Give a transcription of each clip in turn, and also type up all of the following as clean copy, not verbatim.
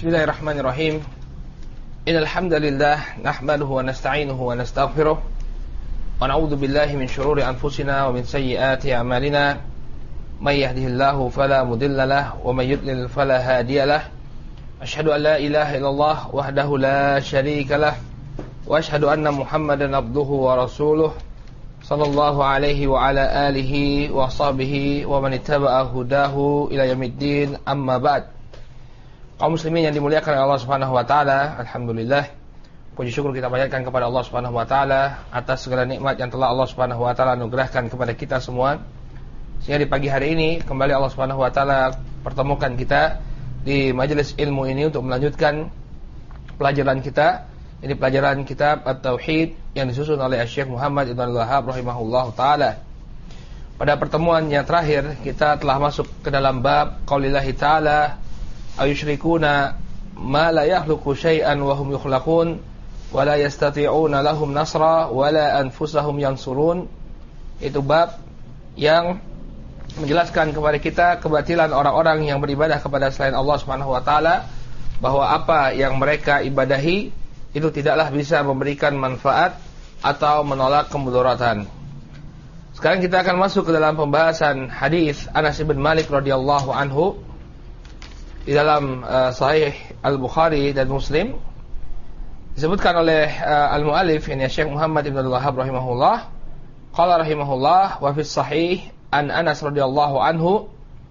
Bismillahirrahmanirrahim. Innal hamdalillah nahmaduhu wa nasta'inuhu wa nastaghfiruh wa na'udzu billahi min shururi anfusina wa min sayyiati a'malina. May yahdihillahu fala mudilla lahu wa may yudlil fala hadiya lahu. Asyhadu an la ilaha illallah wahdahu la syarika lahu wa asyhadu anna Muhammadan abduhu wa rasuluh sallallahu alaihi wa ala alihi wa sahbihi wa man ittaba'a hudahu ila yaumiddin. Amma ba'd. Kaum muslimin yang dimuliakan oleh Allah Subhanahu wa taala, alhamdulillah, puji syukur kita panjatkan kepada Allah Subhanahu wa taala atas segala nikmat yang telah Allah Subhanahu wa taala anugerahkan kepada kita semua. Sehingga di pagi hari ini kembali Allah Subhanahu wa taala pertemukan kita di majelis ilmu ini untuk melanjutkan pelajaran kita. Ini pelajaran kitab At-Tauhid yang disusun oleh Syekh Muhammad Ibn Al-Wahhab rahimahullahu taala. Pada pertemuan yang terakhir kita telah masuk ke dalam bab qaulillahi taala ayusyrikuna ma la yakhluqu syai'an wa hum yukhlaqun wa la yastati'una lahum nasra wa la anfusahum yansurun. Itu bab yang menjelaskan kepada kita kebatilan orang-orang yang beribadah kepada selain Allah Subhanahu wa taala, bahwa apa yang mereka ibadahi itu tidaklah bisa memberikan manfaat atau menolak kemudaratan. Sekarang kita akan masuk ke dalam pembahasan hadis Anas bin Malik radhiyallahu anhu di dalam Sahih Al-Bukhari dan Muslim. Disebutkan oleh al-muallif ini Syekh Muhammad Ibn Al-Wahhab rahimahullah, qala rahimahullah wa fi sahih an Anas radhiyallahu anhu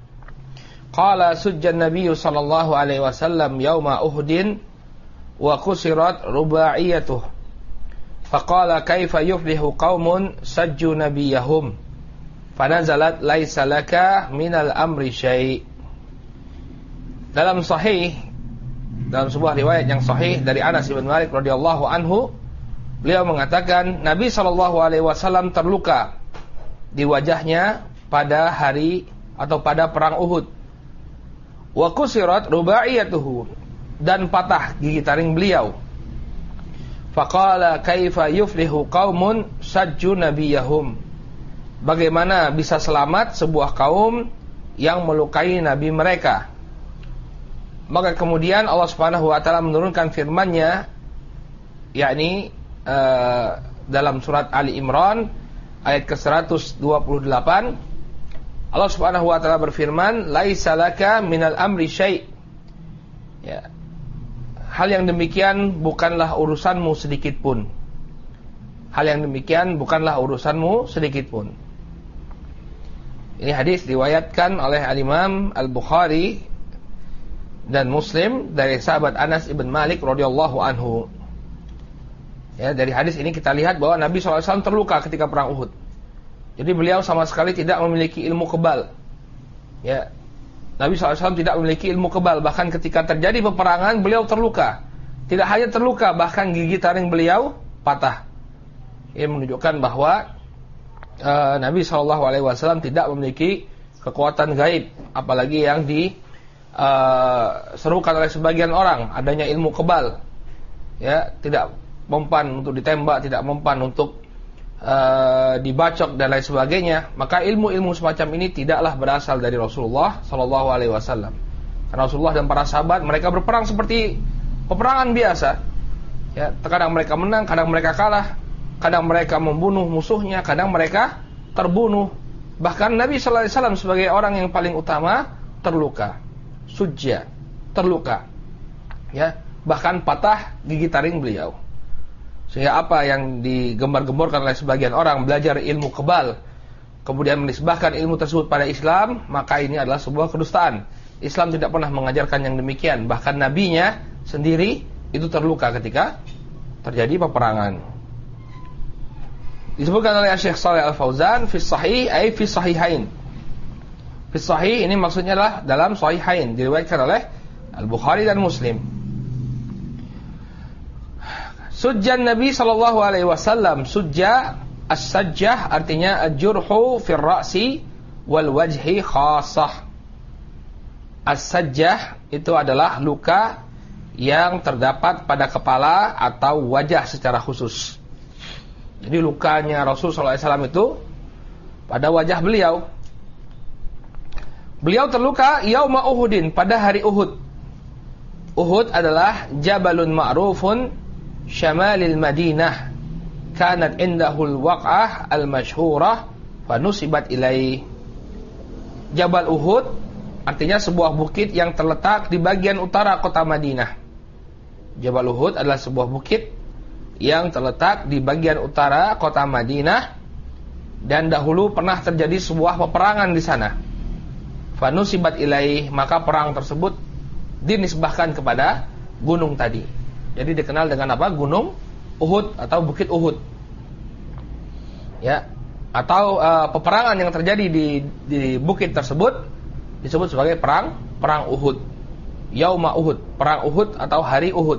qala sujjan Nabiy sallallahu alaihi wasallam yauma Uhudin wa kusirat rubaiyatuh faqala kaifa yuflihu qaumun sajju nabiyahum fanazalat laisa laka minal amri syai'. Dalam sebuah riwayat yang sahih dari Anas bin Malik radhiyallahu anhu, beliau mengatakan Nabi sallallahu alaihi wasallam terluka di wajahnya pada hari atau pada perang Uhud. Wa kusirat rubaiyatuhu, dan patah gigi taring beliau. Faqala kaifa yuflihu qaumun sajju nabiyahum. Bagaimana bisa selamat sebuah kaum yang melukai nabi mereka? Maka kemudian Allah Subhanahu wa taala menurunkan firman-Nya, yakni dalam surat Ali Imran ayat ke-128, Allah Subhanahu wa taala berfirman, "Laisa laka minal amri syai'." Ya. Hal yang demikian bukanlah urusanmu sedikit pun. Hal yang demikian bukanlah urusanmu sedikit pun. Ini hadis diriwayatkan oleh Al-Imam Al-Bukhari dan Muslim dari sahabat Anas ibn Malik radhiyallahu anhu. Ya, dari hadis ini kita lihat bahwa Nabi SAW terluka ketika perang Uhud. Jadi beliau sama sekali tidak memiliki ilmu kebal. Ya, Nabi SAW tidak memiliki ilmu kebal. Bahkan ketika terjadi peperangan beliau terluka. Tidak hanya terluka, bahkan gigi taring beliau patah. Ini menunjukkan bahwa Nabi SAW tidak memiliki kekuatan gaib, apalagi yang serukan oleh sebagian orang, adanya ilmu kebal. Ya, tidak mempan untuk ditembak, tidak mempan untuk dibacok dan lain sebagainya. Maka ilmu-ilmu semacam ini tidaklah berasal dari Rasulullah sallallahu alaihi wasallam. Karena Rasulullah dan para sahabat mereka berperang seperti peperangan biasa. Ya, kadang mereka menang, kadang mereka kalah, kadang mereka membunuh musuhnya, kadang mereka terbunuh. Bahkan Nabi sallallahu alaihi wasallam sebagai orang yang paling utama terluka. Sujja, terluka. Ya, bahkan patah gigi taring beliau. Sehingga apa yang digembar-gemborkan oleh sebagian orang belajar ilmu kebal, kemudian menisbahkan ilmu tersebut pada Islam, maka ini adalah sebuah kedustaan. Islam tidak pernah mengajarkan yang demikian. Bahkan nabinya sendiri itu terluka ketika terjadi peperangan. Disebutkan oleh Syekh Shalih Al-Fauzan fi sahih ay fi sahihain. Fi sahih ini maksudnya adalah dalam sahihain, diriwayatkan oleh Al-Bukhari dan Muslim. Sujjan Nabi sallallahu alaihi wasallam, sujja as-sajjah artinya al-jurhu fir ra'si wal wajhi khassah. As-sajjah itu adalah luka yang terdapat pada kepala atau wajah secara khusus. Jadi lukanya Rasul sallallahu alaihi wasallam itu pada wajah beliau. Beliau terluka yauma Uhudin, pada hari Uhud. Uhud adalah jabalun ma'rufun syamalil Madinah, kanat indahul waq'ah al-masyhurah fanusibat ilaih. Jabal Uhud artinya sebuah bukit yang terletak di bagian utara kota Madinah. Jabal Uhud adalah sebuah bukit yang terletak di bagian utara kota Madinah, dan dahulu pernah terjadi sebuah peperangan di sana. Fanusibat ilaih, maka perang tersebut dinisbahkan kepada gunung tadi. Jadi dikenal dengan apa? Gunung Uhud atau Bukit Uhud. Ya, atau peperangan yang terjadi di bukit tersebut disebut sebagai perang Uhud. Yauma Uhud, perang Uhud atau hari Uhud.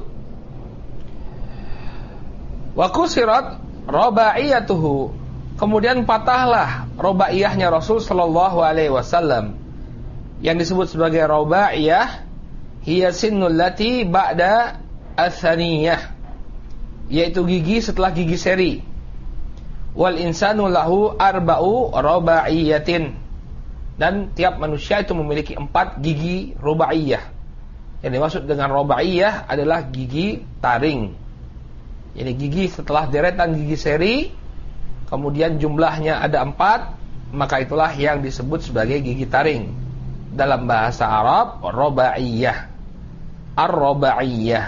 Wa kusirat rabaiyatuhu, kemudian patahlah robaiyahnya Rasul sallallahu alaihi wasallam. Yang disebut sebagai robaiyah hiya sinnul lati ba'da ats-tsaniyah, yaitu gigi setelah gigi seri. Wal insanu lahu arba'u robaiyatin, dan tiap manusia itu memiliki 4 gigi robaiyah. Yang dimaksud dengan robaiyah adalah gigi taring. Jadi gigi setelah deretan gigi seri, kemudian jumlahnya ada 4, maka itulah yang disebut sebagai gigi taring. Dalam bahasa Arab, robaiyah, ar-robaiyah.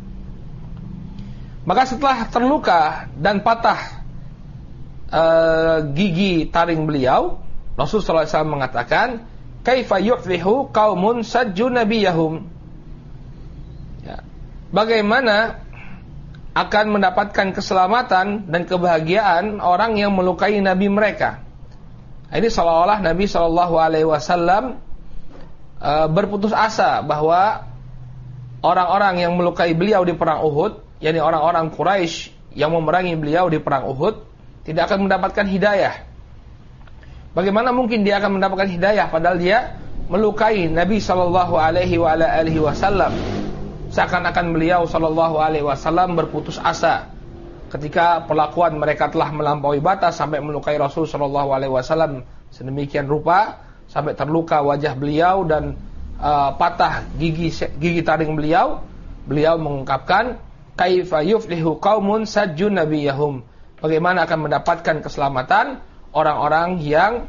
Maka setelah terluka dan patah gigi taring beliau, Rasulullah SAW mengatakan, kaifa yuflihu qaumun sajju nabiyahum, ya, bagaimana akan mendapatkan keselamatan dan kebahagiaan orang yang melukai Nabi mereka. Ini seolah-olah Nabi SAW berputus asa bahwa orang-orang yang melukai beliau di perang Uhud, yakni orang-orang Quraisy yang memerangi beliau di perang Uhud, tidak akan mendapatkan hidayah. Bagaimana mungkin dia akan mendapatkan hidayah padahal dia melukai Nabi SAW? Seakan-akan beliau SAW berputus asa ketika perlakuan mereka telah melampaui batas sampai melukai Rasul SAW sedemikian rupa sampai terluka wajah beliau dan patah gigi taring beliau. Beliau mengungkapkan, kaifa yuflihu qaumun sajju nabiyahum, bagaimana akan mendapatkan keselamatan orang-orang yang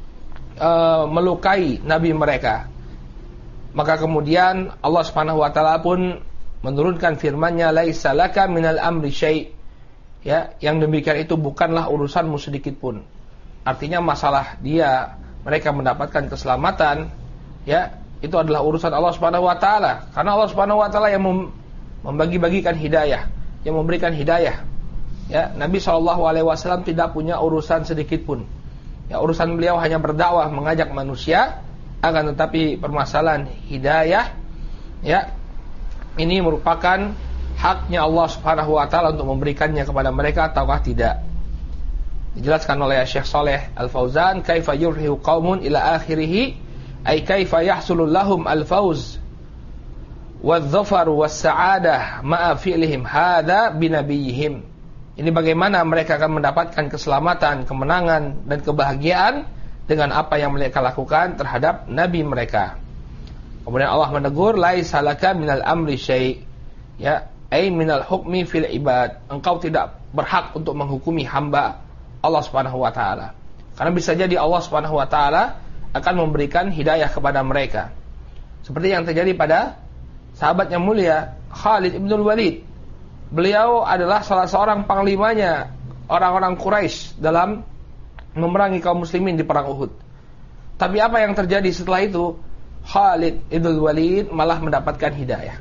melukai nabi mereka. Maka kemudian Allah Subhanahu wa taala pun menurunkan firman-Nya, laisa laka minal amri syai', ya, yang demikian itu bukanlah urusanmu sedikit pun. Artinya masalah mereka mendapatkan keselamatan, ya, itu adalah urusan Allah Subhanahu wa taala, karena Allah Subhanahu wa taala yang membagi-bagikan hidayah, yang memberikan hidayah. Ya, Nabi SAW tidak punya urusan sedikit pun. Ya, urusan beliau hanya berdakwah, mengajak manusia. Akan tetapi permasalahan hidayah, ya, ini merupakan haknya Allah Subhanahu wa taala untuk memberikannya kepada mereka ataukah tidak. Dijelaskan oleh Syekh Shalih Al-Fauzan, kaifa yurhiu qaumun ila akhirih, ay kaifa yahsulul lahum al-fawz wadh-dhafaru was-sa'adah ma'a fi'lihim hadza binabiyihim. Ini bagaimana mereka akan mendapatkan keselamatan, kemenangan dan kebahagiaan dengan apa yang mereka lakukan terhadap nabi mereka. Kemudian Allah menegur, laisa laka minal amri syai', ya, ai minal hukmi fil ibad. Engkau tidak berhak untuk menghukumi hamba Allah Subhanahu wa taala. Karena bisa jadi Allah Subhanahu wa taala akan memberikan hidayah kepada mereka. Seperti yang terjadi pada sahabat yang mulia Khalid ibn Walid. Beliau adalah salah seorang panglimanya orang-orang Quraisy dalam memerangi kaum muslimin di perang Uhud. Tapi apa yang terjadi setelah itu? Khalid ibn Walid malah mendapatkan hidayah.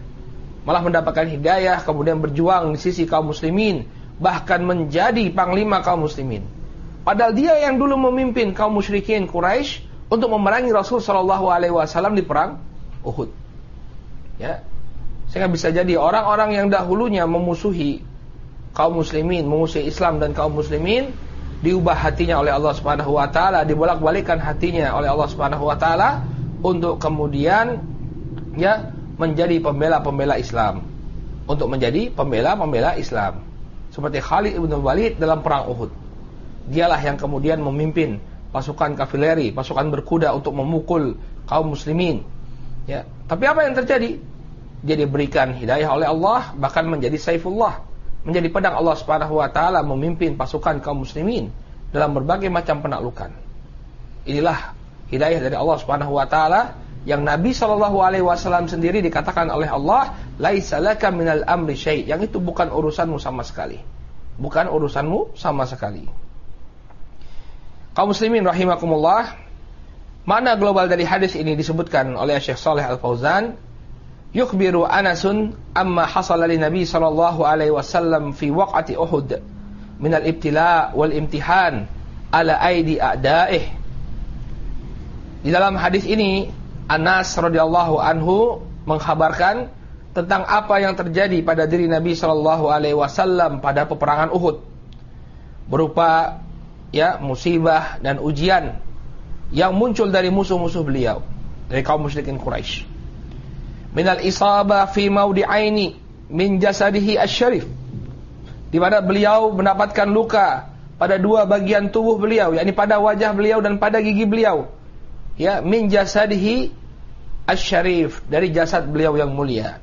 Kemudian berjuang di sisi kaum muslimin, bahkan menjadi panglima kaum muslimin. Padahal dia yang dulu memimpin kaum musyrikin Quraisy untuk memerangi Rasul SAW di perang Uhud. Ya. Sehingga bisa jadi orang-orang yang dahulunya memusuhi kaum muslimin, memusuhi Islam dan kaum muslimin, diubah hatinya oleh Allah Subhanahu wa taala, dibolak-balikkan hatinya oleh Allah Subhanahu wa taala untuk kemudian, ya, menjadi pembela-pembela Islam. Untuk menjadi pembela-pembela Islam. Seperti Khalid ibn Walid dalam perang Uhud. Dialah yang kemudian memimpin pasukan kavaleri, pasukan berkuda untuk memukul kaum muslimin. Ya, tapi apa yang terjadi? dia diberikan hidayah oleh Allah, bahkan menjadi saifullah, menjadi pedang Allah Subhanahu wa taala, memimpin pasukan kaum muslimin dalam berbagai macam penaklukan. Inilah hidayah dari Allah Subhanahu wa taala yang Nabi SAW sendiri dikatakan oleh Allah, laisa laka minal amri syai', yang itu bukan urusanmu sama sekali. Bukan urusanmu sama sekali. Kaum muslimin rahimakumullah, makna global dari hadis ini disebutkan oleh Syekh Shalih Al-Fauzan, yukhbiru Anasun amma hasala li Nabi sallallahu alaihi wasallam fi waq'ati Uhud min al-ibtila' wal imtihan ala aidi a'da'ih. Di dalam hadis ini Anas radhiyallahu anhu mengkhabarkan tentang apa yang terjadi pada diri Nabi sallallahu alaihi wasallam pada peperangan Uhud, berupa musibah dan ujian yang muncul dari musuh-musuh beliau, dari kaum musyrikin Quraisy. Minal isabah fi maudi'aini min jasadihi asy-syarif, di mana beliau mendapatkan luka pada dua bagian tubuh beliau, yakni pada wajah beliau dan pada gigi beliau. Min jasadihi asy-syarif, dari jasad beliau yang mulia.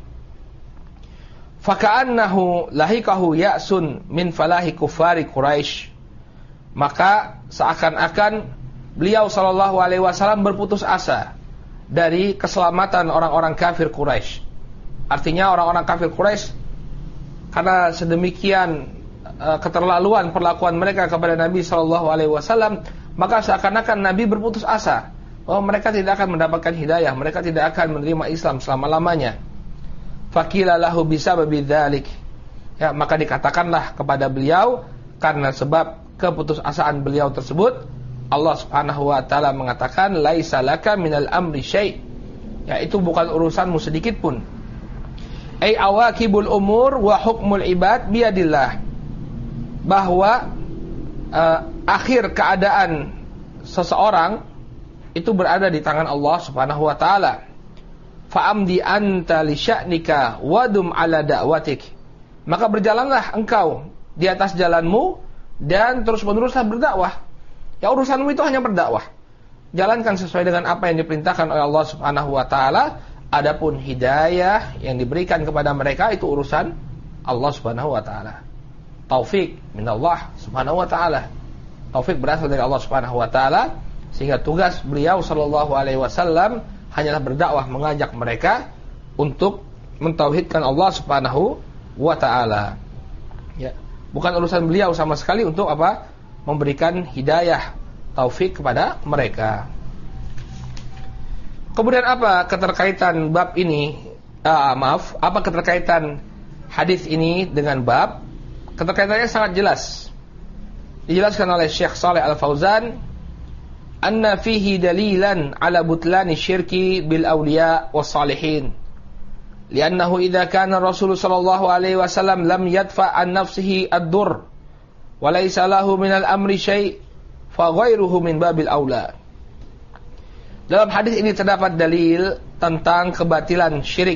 Faka'annahu lahikahu ya'sun min falahi kuffari Quraisy, maka seakan-akan beliau sallallahu alaihi wasallam berputus asa dari keselamatan orang-orang kafir Quraisy. Artinya orang-orang kafir Quraisy karena sedemikian keterlaluan perlakuan mereka kepada Nabi sallallahu alaihi wasallam, maka seakan-akan Nabi berputus asa bahwa mereka tidak akan mendapatkan hidayah, mereka tidak akan menerima Islam selama-lamanya. Faqila lahu bisababi dzalik, maka dikatakanlah kepada beliau karena sebab keputusasaan beliau tersebut, Allah Subhanahu wa taala mengatakan laisa laka minal amri syai', itu bukan urusanmu sedikit pun. Ai awakibul umur wa hukmul ibad biyadillah, bahwa akhir keadaan seseorang itu berada di tangan Allah Subhanahu wa taala. Fa'amdi anta li sya'nika wadum ala da'watik, maka berjalanlah engkau di atas jalanmu dan terus-meneruslah berdakwah. Ya, urusanmu itu hanya berdakwah. Jalankan sesuai dengan apa yang diperintahkan oleh Allah Subhanahu wa taala. Adapun hidayah yang diberikan kepada mereka itu urusan Allah Subhanahu wa taala. Taufik minallah Subhanahu wa taala. Taufik berasal dari Allah Subhanahu wa taala, sehingga tugas beliau sallallahu alaihi wasallam hanyalah berdakwah, mengajak mereka untuk mentauhidkan Allah Subhanahu wa taala. Bukan urusan beliau sama sekali untuk memberikan hidayah, taufik kepada mereka. Kemudian apa keterkaitan bab ini? Apa keterkaitan hadis ini dengan bab? Keterkaitannya sangat jelas. Dijelaskan oleh Syekh Shalih Al-Fauzan, anna fihi dalilan ala butlani syirki bil awliya was salihin. Liannahu idza kana Rasul sallallahu alaihi wasallam lam yadfa an nafsihi ad-dur wa laysa lahu min al-amri syai' fa ghairuhu min babil aula. Dalam hadis ini terdapat dalil tentang kebatilan syirik,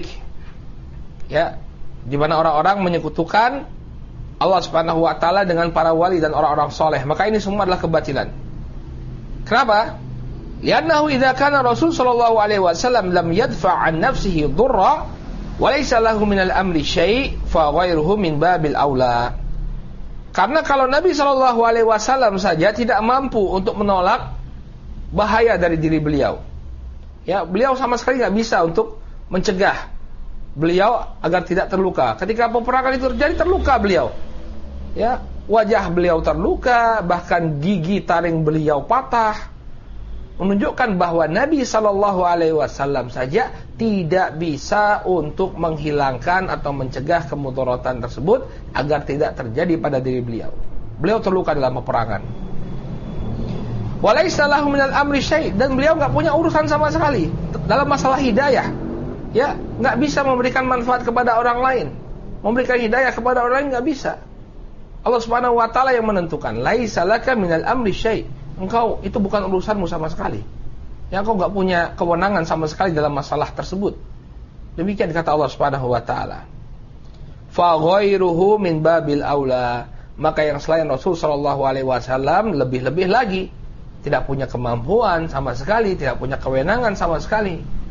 di mana orang-orang menyekutukan Allah Subhanahu wa taala dengan para wali dan orang-orang soleh. Maka ini semua adalah kebatilan. Kenapa? Liannahu idza kana Rasul sallallahu alaihi wasallam lam yadfa' an nafsihi dhurra wa laysa lahu minal amri syai' fa ghairuhu min babil aula. Karena kalau Nabi sallallahu alaihi wasallam saja tidak mampu untuk menolak bahaya dari diri beliau, beliau sama sekali tidak bisa untuk mencegah beliau agar tidak terluka. Ketika peperangan itu terjadi, terluka beliau, wajah beliau terluka, bahkan gigi taring beliau patah, menunjukkan bahwa Nabi sallallahu alaihi wasallam saja tidak bisa untuk menghilangkan atau mencegah kemudaratan tersebut agar tidak terjadi pada diri beliau. Beliau terluka dalam peperangan. Walaysa lahu minal amri syai', dan beliau enggak punya urusan sama sekali dalam masalah hidayah. Enggak bisa memberikan manfaat kepada orang lain, memberikan hidayah kepada orang lain enggak bisa. Allah Subhanahu wa taala yang menentukan, laisa laka minal amri syai'. Engkau itu bukan urusanmu sama sekali. Engkau enggak punya kewenangan sama sekali dalam masalah tersebut. Demikian kata Allah Subhanahu wa taala. Fa ghairuhu min babil aula, maka yang selain Rasul sallallahu alaihi wasallam lebih-lebih lagi tidak punya kemampuan sama sekali, tidak punya kewenangan sama sekali.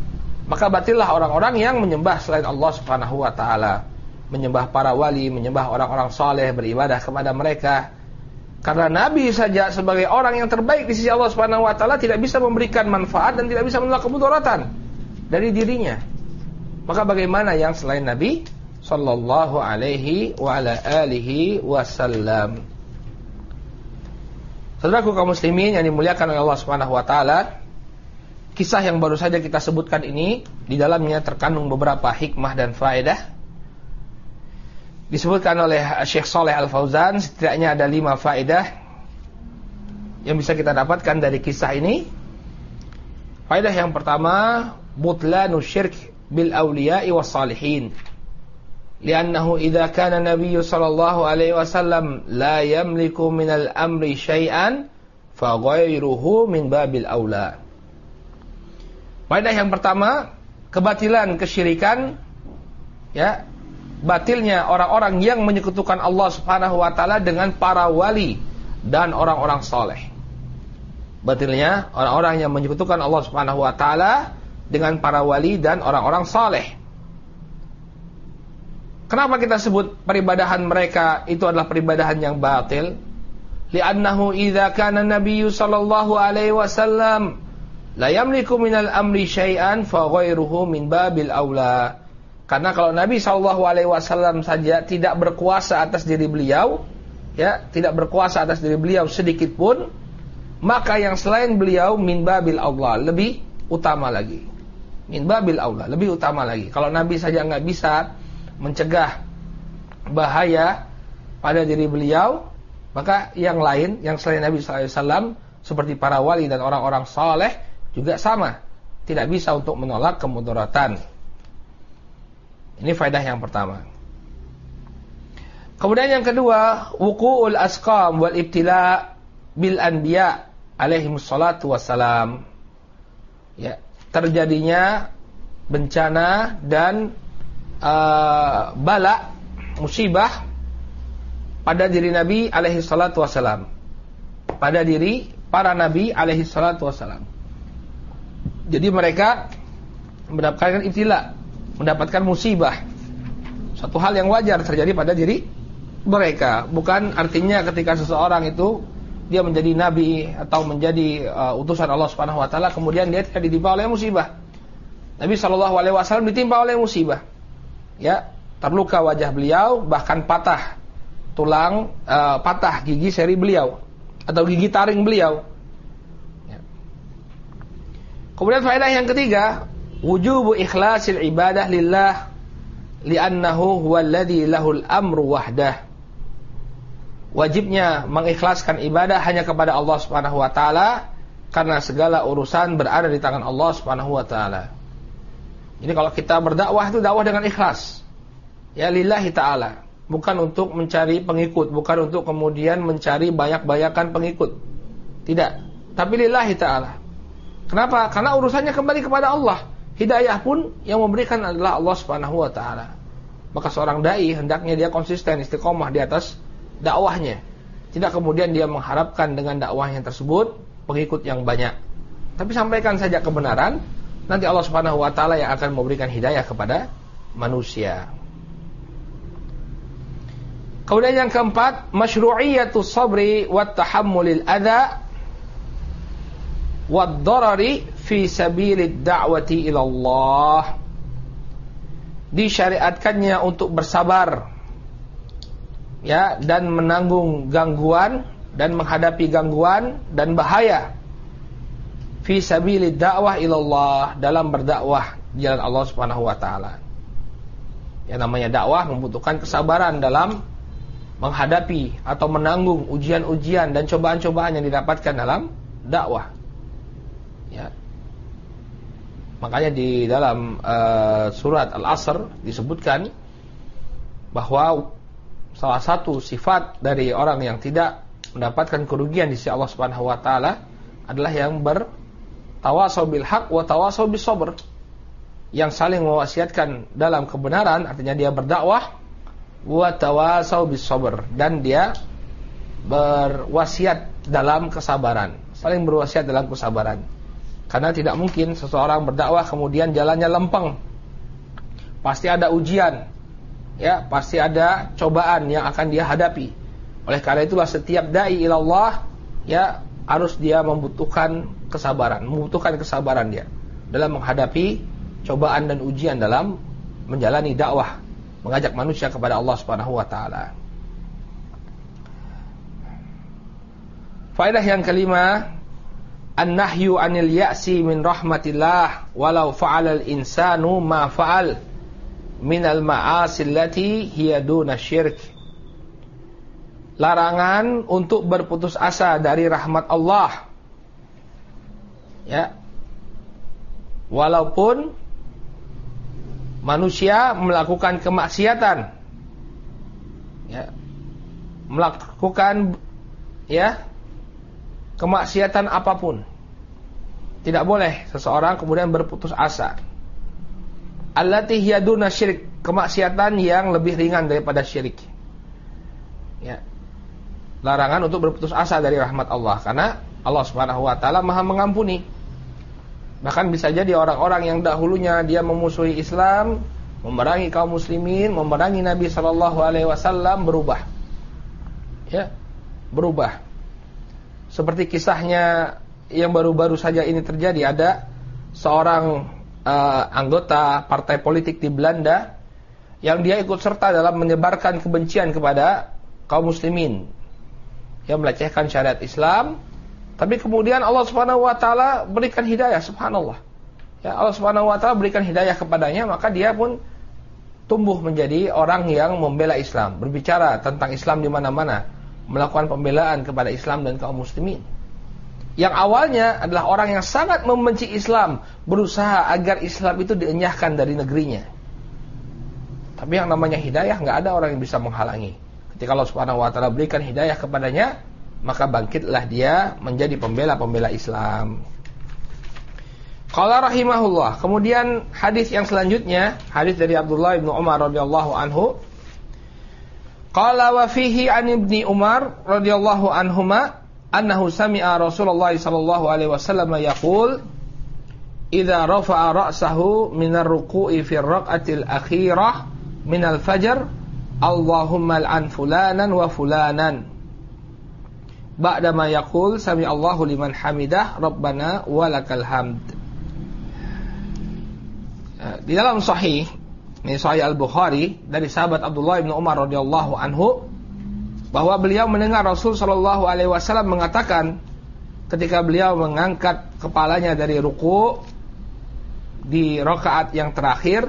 Maka batillah orang-orang yang menyembah selain Allah Subhanahu wa taala, menyembah para wali, menyembah orang-orang saleh, beribadah kepada mereka. Karena Nabi saja sebagai orang yang terbaik di sisi Allah Subhanahu wa taala tidak bisa memberikan manfaat dan tidak bisa menolak kemudaratan dari dirinya. Maka bagaimana yang selain Nabi sallallahu alaihi wa ala alihi wasallam? Saudaraku kaum muslimin yang dimuliakan oleh Allah Subhanahu wa taala, kisah yang baru saja kita sebutkan ini di dalamnya terkandung beberapa hikmah dan faedah. Disebutkan oleh Syekh Shalih Al-Fauzan setidaknya ada 5 faedah yang bisa kita dapatkan dari kisah ini. Faedah yang pertama, butlanu syirk bil awliya'i was salihin. Li'annahu idza kana Nabi sallallahu alaihi wasallam la yamliku minal amri syai'an fa ghairuhu min babil aula. Faedah yang pertama, kebatilan kesyirikan, ya, batilnya orang-orang yang menyekutukan Allah Subhanahu wa taala dengan para wali dan orang-orang saleh. Batilnya orang-orang yang menyekutukan Allah Subhanahu wa taala dengan para wali dan orang-orang saleh. Kenapa kita sebut peribadahan mereka itu adalah peribadahan yang batil? Li'annahu idza kana Nabi sallallahu alaihi wasallam la yamliku minal amri syai'an fa ghairuhu min babil aula. Karena kalau Nabi SAW saja tidak berkuasa atas diri beliau, ya, tidak berkuasa atas diri beliau sedikit pun, maka yang selain beliau min babil aula, lebih utama lagi. Min babil aula, lebih utama lagi. Kalau Nabi saja nggak bisa mencegah bahaya pada diri beliau, maka yang lain, yang selain Nabi SAW, seperti para wali dan orang-orang saleh juga sama, tidak bisa untuk menolak kemudaratan. Ini faedah yang pertama. Kemudian yang kedua, wuqu'ul asqam wal ibtila bil anbiya alaihimus salatu wassalam. Ya, terjadinya bencana dan bala, musibah pada diri Nabi alaihi salatu wassalam, pada diri para nabi alaihi salatu wassalam. Jadi mereka mendapatkan ibtila, mendapatkan musibah. Suatu hal yang wajar terjadi pada diri mereka. Bukan artinya ketika seseorang itu dia menjadi nabi atau menjadi utusan Allah Subhanahu wa taala kemudian dia tidak ditimpa oleh musibah. Nabi sallallahu alaihi wasallam ditimpa oleh musibah. Ya, terluka wajah beliau, bahkan patah tulang, patah gigi seri beliau atau gigi taring beliau. Ya. Kemudian faedah yang ketiga, wujubu ikhlasil ibadah lillah li'annahu huwallazi lahul amru wahdah. Wajibnya mengikhlaskan ibadah hanya kepada Allah Subhanahu wa taala karena segala urusan berada di tangan Allah Subhanahu wa taala. Jadi kalau kita berdakwah itu dakwah dengan ikhlas. Ya lillahi taala, bukan untuk mencari pengikut, bukan untuk kemudian mencari banyak-banyakan pengikut. Tidak, tapi lillahi taala. Kenapa? Karena urusannya kembali kepada Allah. Hidayah pun yang memberikan adalah Allah Subhanahu wa taala. Maka seorang dai hendaknya dia konsisten, istiqomah di atas dakwahnya. Tidak kemudian dia mengharapkan dengan dakwahnya tersebut pengikut yang banyak. Tapi sampaikan saja kebenaran, nanti Allah Subhanahu wa taala yang akan memberikan hidayah kepada manusia. Kemudian yang keempat, masyru'iyatus sabri wat tahammulil adza wad darari fi sabilid da'wati ila Allah. Disyariatkannya untuk bersabar, ya, dan menanggung gangguan dan menghadapi gangguan dan bahaya fi sabilid da'wah ila Allah, dalam berdakwah di jalan Allah Subhanahu wa taala. Yang namanya dakwah membutuhkan kesabaran dalam menghadapi atau menanggung ujian-ujian dan cobaan-cobaan yang didapatkan dalam dakwah. Ya. Makanya di dalam surat Al-Asr disebutkan bahwa salah satu sifat dari orang yang tidak mendapatkan kerugian di sisi Allah Subhanahu wa taala adalah yang bertawasau bil haq wa tawasau bis sabr, yang saling mewasiatkan dalam kebenaran, artinya dia berdakwah, wa tawasau bis sabr, dan dia berwasiat dalam kesabaran, saling berwasiat dalam kesabaran. Karena tidak mungkin seseorang berdakwah kemudian jalannya lempeng. Pasti ada ujian, ya, pasti ada cobaan yang akan dia hadapi. Oleh karena itulah setiap dai ilallah, ya, harus dia membutuhkan kesabaran dia dalam menghadapi cobaan dan ujian dalam menjalani dakwah, mengajak manusia kepada Allah Subhanahu wa taala. Faedah yang kelima, an-nahyu 'anil ya'si min rahmatillah walau fa'ala al-insanu ma fa'al min al-ma'asi allati hiya duna syirk. Larangan untuk berputus asa dari rahmat Allah. Ya. Walaupun manusia melakukan kemaksiatan, ya, melakukan, ya, kemaksiatan apapun, tidak boleh seseorang kemudian berputus asa. Allati hiya duna syirik, kemaksiatan yang lebih ringan daripada syirik. Ya. Larangan untuk berputus asa dari rahmat Allah, karena Allah Subhanahu wa taala Maha mengampuni. Bahkan bisa jadi orang-orang yang dahulunya dia memusuhi Islam, memerangi kaum muslimin, memerangi Nabi sallallahu alaihi wasallam, berubah. Ya, berubah. Seperti kisahnya yang baru-baru saja ini terjadi, ada seorang anggota partai politik di Belanda yang dia ikut serta dalam menyebarkan kebencian kepada kaum muslimin, yang melecehkan syariat Islam. Tapi kemudian Allah Subhanahu wa taala berikan hidayah, subhanallah. Ya, Allah Subhanahu wa taala berikan hidayah kepadanya, maka dia pun tumbuh menjadi orang yang membela Islam, berbicara tentang Islam di mana-mana, melakukan pembelaan kepada Islam dan kaum muslimin. Yang awalnya adalah orang yang sangat membenci Islam, berusaha agar Islam itu dienyahkan dari negerinya. Tapi yang namanya hidayah, enggak ada orang yang bisa menghalangi. Ketika Allah Subhanahu wa taala berikan hidayah kepadanya, maka bangkitlah dia menjadi pembela-pembela Islam. Qala rahimahullah. Kemudian hadis yang selanjutnya, hadis dari Abdullah bin Umar radhiyallahu anhu. Qala wa fihi an ibni Umar radhiyallahu anhuma annahu sami'a Rasulullah sallallahu alaihi wasallam yaqul idza rafa'a ra'sahu min ar-ruku'i fi ar-raq'atil akhirah min al-fajr Allahumma al'an fulanan wa fulanan ba'dama yaqul sami Allahu liman hamidah rabbana walakal hamd. Di dalam sahih, ini sahih Al-Bukhari, dari sahabat Abdullah bin Umar radhiyallahu anhu, bahwa beliau mendengar Rasul sallallahu alaihi wasallam mengatakan ketika beliau mengangkat kepalanya dari ruku di rakaat yang terakhir,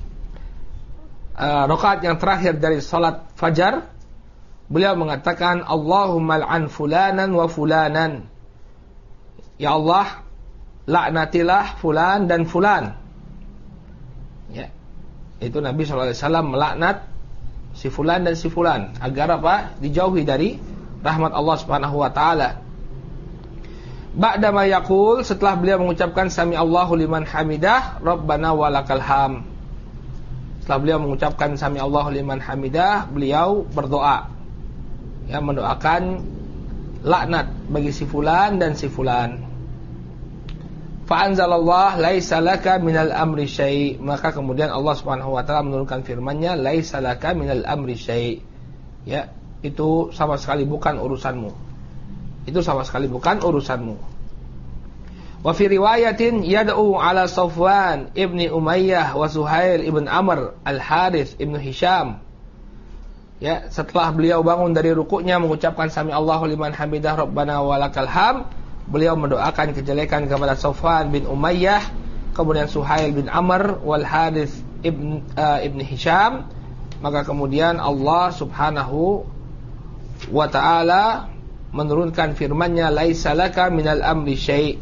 dari salat fajar, beliau mengatakan Allahumma al'an fulanan wa fulanan. Ya Allah, laknatilah fulan dan fulan. Ya. Itu Nabi sallallahu alaihi wasallam melaknat si fulan dan si fulan agar apa? Dijauhi dari rahmat Allah Subhanahu wa taala. Ba'da ma yaqul, setelah beliau mengucapkan sami Allahu liman hamidah rabbana walakal hamd. Setelah beliau mengucapkan sami Allahu liman hamidah, beliau berdoa, yang mendoakan laknat bagi si fulan dan si fulan. Fa anzalallah laisa laka minal amri syai', maka kemudian Allah Subhanahu wa taala menurunkan firman-Nya laisa laka minal amri syai'. Ya, itu sama sekali bukan urusanmu. Itu sama sekali bukan urusanmu. Wa fi riwayatin yad'u ala Safwan ibni Umayyah wa Suhail ibn Amr al-Harith ibn Hisham. Ya, setelah beliau bangun dari rukuknya mengucapkan sami Allahu liman hamidah rabbana walakal hamd, beliau mendoakan kejelekan kepada Safwan bin Umayyah, kemudian Suhail bin Amr wal Harith ibn Hisham. Maka kemudian Allah Subhanahu wa taala menurunkan firman-Nya laisa laka minal amri syai'.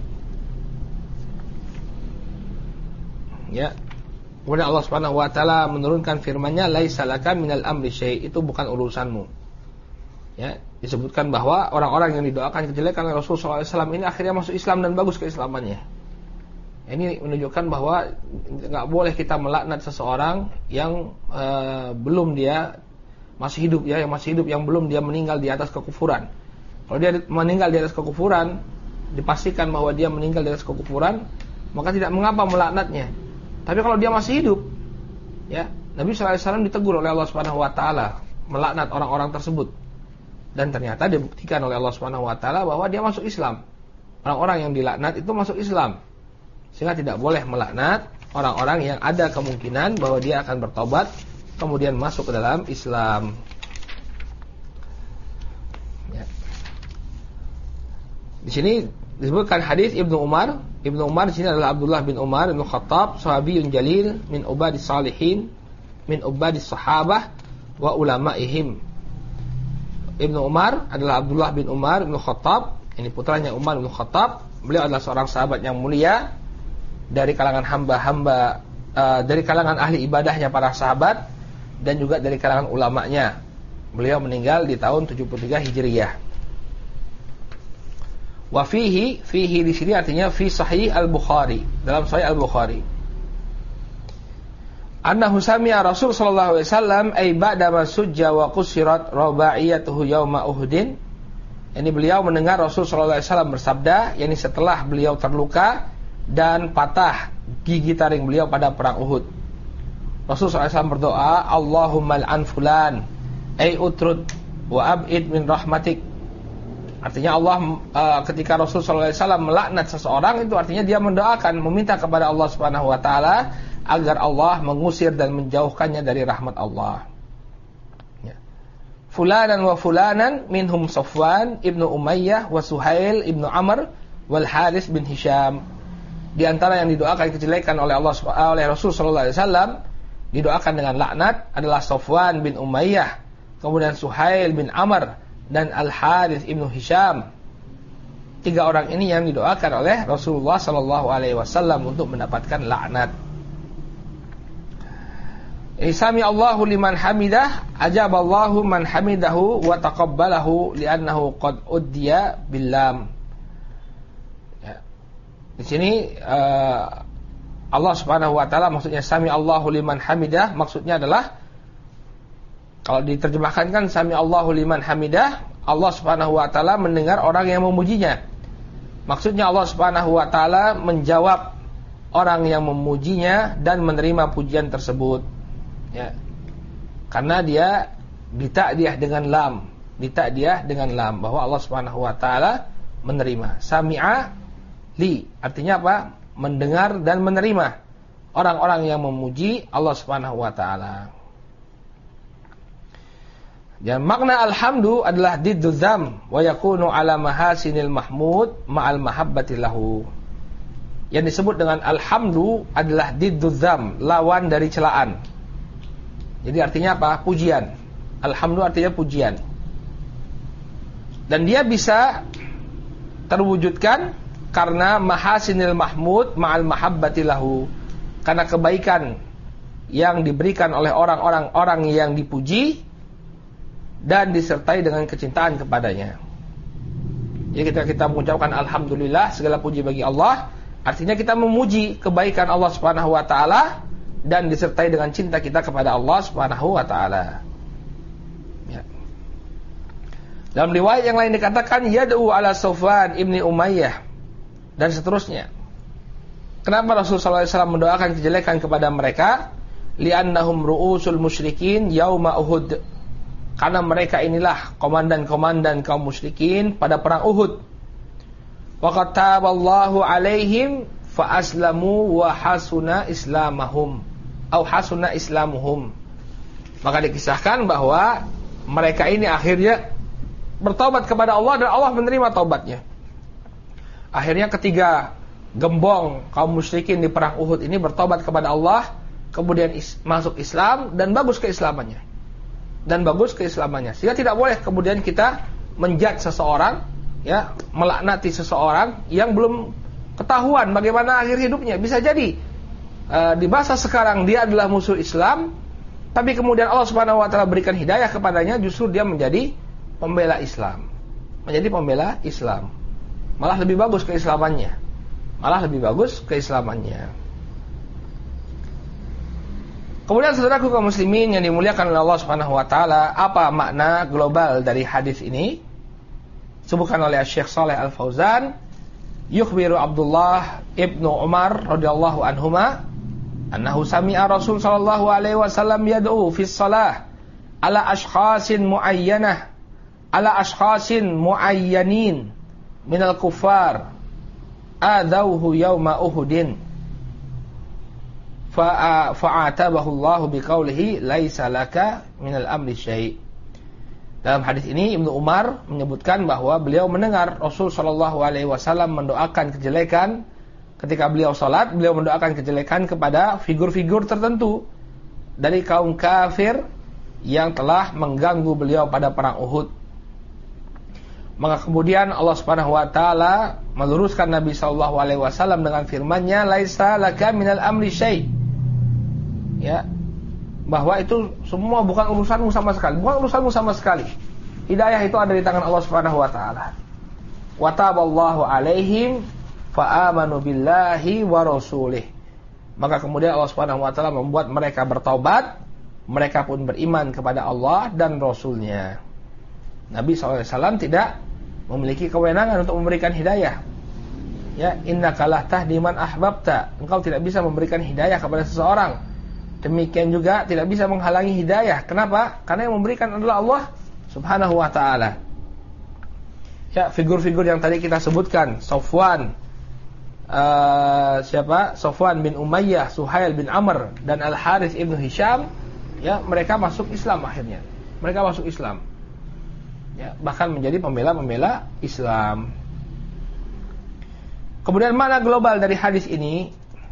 Ya. Kemudian Allah Subhanahu wa taala menurunkan firman-Nya laisa laka minal amri syai', itu bukan urusanmu. Ya, disebutkan bahwa orang-orang yang didoakan kejelekan oleh Rasulullah SAW ini akhirnya masuk Islam dan bagus keislamannya. Ini menunjukkan bahwa enggak boleh kita melaknat seseorang yang belum dia masih hidup, ya, yang masih hidup, yang belum dia meninggal di atas kekufuran. Kalau dia meninggal di atas kekufuran, dipastikan bahwa dia meninggal di atas kekufuran, maka tidak mengapa melaknatnya. Tapi kalau dia masih hidup, ya, Nabi SAW ditegur oleh Allah Subhanahu wa taala melaknat orang-orang tersebut. Dan ternyata dibuktikan oleh Allah Subhanahu wa taala bahwa dia masuk Islam. Orang-orang yang dilaknat itu masuk Islam. Sehingga tidak boleh melaknat orang-orang yang ada kemungkinan bahwa dia akan bertobat kemudian masuk ke dalam Islam. Ya. Di sini disebutkan hadis Ibnu Umar. Ibnu Umar di sini adalah Abdullah bin Umar bin Khattab, sahabiyun jalil min ubadis salihin, min ubadis sahabah wa ulamaihim. Ibnu Umar adalah Abdullah bin Umar bin Khattab, ini putranya Umar bin Khattab. Beliau adalah seorang sahabat yang mulia dari kalangan hamba-hamba, dari kalangan ahli ibadahnya para sahabat, dan juga dari kalangan ulamanya. Beliau meninggal di tahun 73 Hijriyah. Wa fihi di sini artinya fi Sahih Al-Bukhari, dalam Sahih Al-Bukhari. Annahu sami'a Rasul sallallahu alaihi wasallam ay ba'da ma sujja wa qusirat rabaiyatuhu yauma Uhudin. Ini beliau mendengar Rasul sallallahu alaihi wasallam bersabda, yakni setelah beliau terluka dan patah gigi taring beliau pada perang Uhud. Rasul sallallahu alaihi wasallam berdoa, Allahumma al'an fulan ay utrud wa ab'id min rahmatik. Artinya Allah, ketika Rasul sallallahu alaihi wasallam melaknat seseorang, itu artinya dia mendoakan, meminta kepada Allah Subhanahu wa taala agar Allah mengusir dan menjauhkannya dari rahmat Allah. Ya. Fulanan wa fulanan minhum Safwan ibnu Umayyah wa Suhail ibnu Amr wal Harith bin Hisham. Di antara yang didoakan kejelekan oleh Rasul sallallahu alaihi wasallam, didoakan dengan laknat adalah Safwan bin Umayyah, kemudian Suhail bin Amr dan Al Harith ibnu Hisham. Tiga orang ini yang didoakan oleh Rasulullah sallallahu alaihi wasallam untuk mendapatkan laknat. Sami Allahu liman hamidah, ajaballahu man hamidahu wa taqabbalahu li'annahu qad uddiya billam. Ya. Di sini Allah Subhanahu wa taala maksudnya sami Allahu liman hamidah, maksudnya adalah kalau diterjemahkan kan sami Allahu liman hamidah, Allah Subhanahu wa taala mendengar orang yang memujinya. Maksudnya Allah Subhanahu wa taala menjawab orang yang memujinya dan menerima pujian tersebut. Ya. Karena dia ditakdiah dengan lam, bahwa Allah Subhanahu wa taala menerima. Sami'a li artinya apa? Mendengar dan menerima orang-orang yang memuji Allah Subhanahu wa taala. Dan makna alhamdu adalah diddu dzam wa yakunu ala mahasinil mahmud ma'al mahabbati lahu. Yang disebut dengan alhamdu adalah diddu dzam, lawan dari celaan. Jadi artinya apa? Pujian. Alhamdu artinya pujian. Dan dia bisa terwujudkan karena mahasinil mahmud ma'al mahabbati lahu. Karena kebaikan yang diberikan oleh orang yang dipuji dan disertai dengan kecintaan kepadanya. Jadi kita mengucapkan alhamdulillah, segala puji bagi Allah, artinya kita memuji kebaikan Allah Subhanahu wa taala dan disertai dengan cinta kita kepada Allah Subhanahu wa taala. Ya. Dalam riwayat yang lain dikatakan yad'u ala Safwan ibni Umayyah dan seterusnya. Kenapa Rasulullah SAW mendoakan kejelekan kepada mereka? Li'annahum ru'usul musyrikin yauma Uhud. Karena mereka inilah komandan-komandan kaum musyrikin pada perang Uhud. Wa kataballahu alaihim fa aslamu wa hasuna islamahum au hasuna islamuhum. Maka dikisahkan bahwa mereka ini akhirnya bertobat kepada Allah dan Allah menerima taubatnya. Akhirnya ketiga gembong kaum musyrikin di perang Uhud ini bertobat kepada Allah, kemudian masuk Islam dan bagus keislamannya. Sehingga tidak boleh kemudian kita menjudge seseorang, ya, melaknati seseorang yang belum ketahuan bagaimana akhir hidupnya. Bisa jadi di masa sekarang dia adalah musuh Islam, tapi kemudian Allah Subhanahu wa taala berikan hidayah kepadanya, justru dia menjadi pembela Islam. Malah lebih bagus keislamannya. Kemudian saudaraku kaum muslimin yang dimuliakan oleh Allah Subhanahu wa taala, apa makna global dari hadis ini? Disebutkan oleh Syekh Shalih Al Fauzan, yukhbiru Abdullah ibnu Umar radhiyallahu anhuma annahu sami'a Rasul sallallahu alaihi wasallam yad'u fi shalah ala ashkhasin muayyanin minal kuffar adawhu yawma Uhudin fa'atabahu Allah biqaulihi laisa laka minal amri syai'. Dalam hadis ini Ibnu Umar menyebutkan bahwa beliau mendengar Rasul sallallahu alaihi wasallam mendoakan kejelekan ketika beliau salat, beliau mendoakan kejelekan kepada figur-figur tertentu dari kaum kafir yang telah mengganggu beliau pada perang Uhud. Maka kemudian Allah Subhanahu wa taala meluruskan Nabi sallallahu alaihi wasallam dengan firman-Nya laisa laka minal amri syai'. Ya, bahwa itu semua bukan urusanmu sama sekali. Hidayah itu ada di tangan Allah Subhanahu wa taala. Wa taballahu alaihim fa amanu billahi wa rasulih. Maka kemudian Allah Subhanahu wa taala membuat mereka bertaubat, mereka pun beriman kepada Allah dan Rasulnya. Nabi SAW tidak memiliki kewenangan untuk memberikan hidayah. Ya, innaka la tahdi man ahbabta. Engkau tidak bisa memberikan hidayah kepada seseorang. Demikian juga tidak bisa menghalangi hidayah. Kenapa? Karena yang memberikan adalah Allah Subhanahu wa ta'ala. Ya, figur-figur yang tadi kita sebutkan, Safwan, Safwan bin Umayyah, Suhail bin Amr, dan Al-Harith ibn Hisham, ya, mereka masuk Islam akhirnya. Mereka masuk Islam. Ya, bahkan menjadi pembela-pembela Islam. Kemudian mana global dari hadis ini?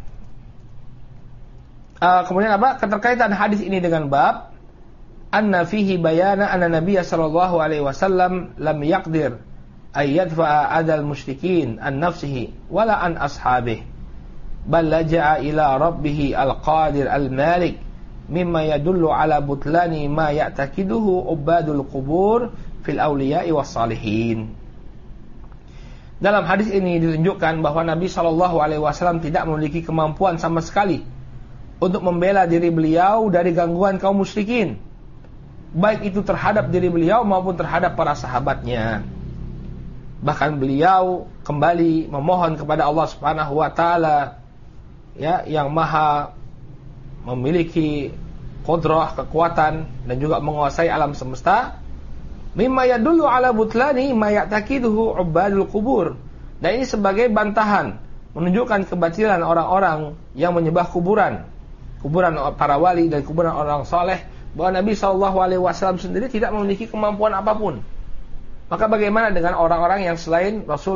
Kemudian apa? Keterkaitan hadis ini dengan bab anna fihi bayana anna Nabiy sallallahu alaihi wasallam lam yaqdir ay yadfa'a adal musyrikin an nafsihi wala an ashabihi bal laja'a ila rabbih al-qadir al-malik mimma yadullu ala butlani ma ya'taqiduhu ubadul qubur fil awliya'i was salihin. Dalam hadis ini ditunjukkan bahwa Nabi sallallahu alaihi wasallam tidak memiliki kemampuan sama sekali untuk membela diri beliau dari gangguan kaum musyrikin, baik itu terhadap diri beliau maupun terhadap para sahabatnya. Bahkan beliau kembali memohon kepada Allah Subhanahu wa taala, ya, yang maha memiliki qudrah, kekuatan, dan juga menguasai alam semesta, mimma yadullu ala butlani ma ya'taqiduhu ubadul qubur. Dan ini sebagai bantahan menunjukkan kebatilan orang-orang yang menyembah kuburan para wali dan kuburan orang saleh, bahwa Nabi SAW sendiri tidak memiliki kemampuan apapun. Maka bagaimana dengan orang-orang yang selain Rasul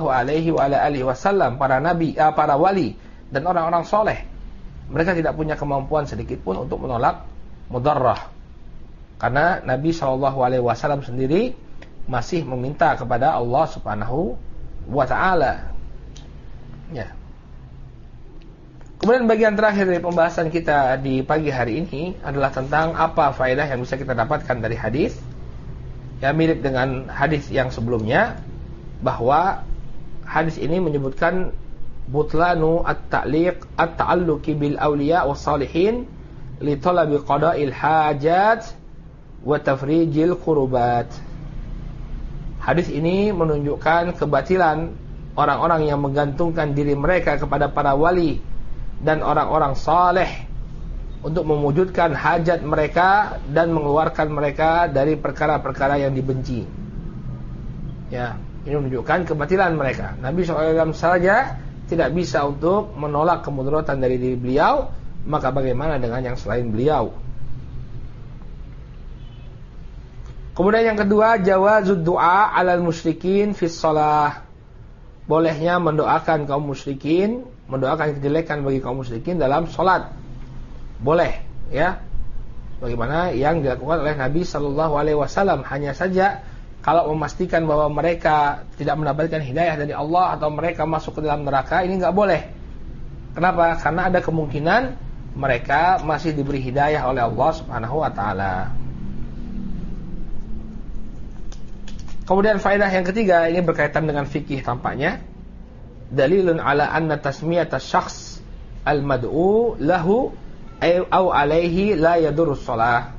SAW, para nabi, para wali dan orang-orang saleh? Mereka tidak punya kemampuan sedikit pun untuk menolak mudarrah, karena Nabi SAW sendiri masih meminta kepada Allah Subhanahu wa taala. Ya. Kemudian bagian terakhir dari pembahasan kita di pagi hari ini adalah tentang apa faedah yang bisa kita dapatkan dari hadis. Ya, mirip dengan hadis yang sebelumnya, bahwa hadis ini menyebutkan butlanu at-ta'alluqi bil awliya was salihin li talabi qada'il hajat wa tafrijil qurubat. Hadis ini menunjukkan kebatilan orang-orang yang menggantungkan diri mereka kepada para wali dan orang-orang saleh untuk mewujudkan hajat mereka dan mengeluarkan mereka dari perkara-perkara yang dibenci. Ya, ini menunjukkan kebatilan mereka. Nabi SAW saja tidak bisa untuk menolak kemudaratan dari diri beliau, maka bagaimana dengan yang selain beliau? Kemudian yang kedua, jawazud du'a 'alal musyrikin fis shalah. Bolehnya mendoakan kaum musyrikin, mendoakan kejelekan bagi kaum musyrikin dalam salat. Boleh, ya. Bagaimana yang dilakukan oleh Nabi sallallahu alaihi wasallam, hanya saja kalau memastikan bahwa mereka tidak mendapatkan hidayah dari Allah atau mereka masuk ke dalam neraka, ini enggak boleh. Kenapa? Karena ada kemungkinan mereka masih diberi hidayah oleh Allah Subhanahu wa taala. Kemudian faedah yang ketiga, ini berkaitan dengan fikih tampaknya. Dalilun ala anna tasmiyata syakhs al-mad'u lahu au alaihi la yadurus shalah.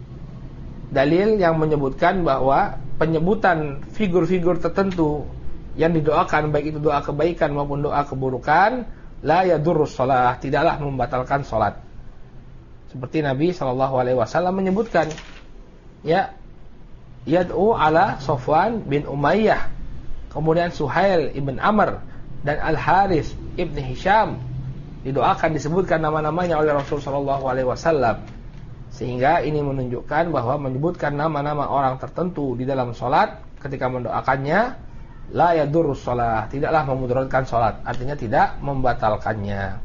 Dalil yang menyebutkan bahwa penyebutan figur-figur tertentu yang didoakan, baik itu doa kebaikan maupun doa keburukan, la yadurrus shalah, tidaklah membatalkan salat. Seperti Nabi SAW menyebutkan, ya, yad'u ala Safwan bin Umayyah, kemudian Suhail ibn Amr dan Al-Harith ibn Hisham, didoakan, disebutkan nama-namanya oleh Rasulullah SAW. Sehingga ini menunjukkan bahwa menyebutkan nama-nama orang tertentu di dalam sholat ketika mendoakannya, la yadurrus shalah, tidaklah memudaratkan sholat, artinya tidak membatalkannya.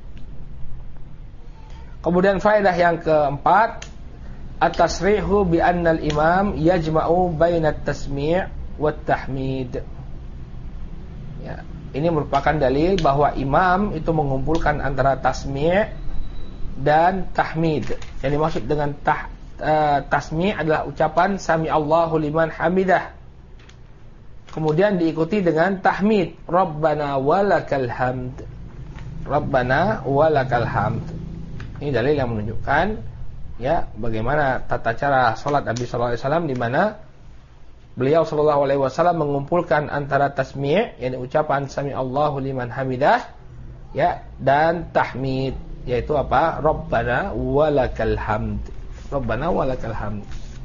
Kemudian faedah yang keempat, at-tasrihu bi anna al-imam yajma'u baina at-tasmi' wa at-tahmid. Ya, ini merupakan dalil bahwa imam itu mengumpulkan antara tasmi' dan tahmid. Yang dimaksud dengan tasmi' adalah ucapan sami Allahu liman hamidah, kemudian diikuti dengan tahmid, Rabbana walakal hamd, Rabbana walakal hamd. Ini dalil yang menunjukkan, ya, bagaimana tata cara salat Nabi sallallahu alaihi wasallam, di mana beliau sallallahu alaihi wasallam mengumpulkan antara tasmi', yakni ucapan sami Allahu liman hamidah, ya, dan tahmid, yaitu apa? Rabbana walakal hamd. Rabbana walakal hamd.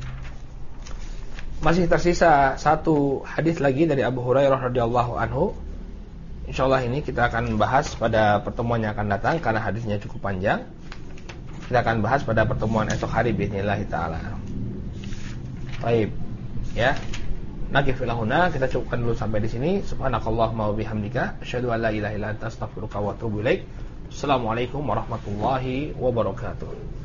Masih tersisa satu hadis lagi dari Abu Hurairah radhiyallahu anhu. Insyaallah ini kita akan bahas pada pertemuan yang akan datang karena hadisnya cukup panjang. Kita akan bahas pada pertemuan esok hari bismillah taala. Baik, ya. Naqif ilahuna, kita cukupkan dulu sampai di sini. Subhanakallahumma wa bihamdika, asyhadu an la ilaha illa anta, astaghfiruka wa atubu ilaik. Assalamualaikum warahmatullahi wabarakatuh.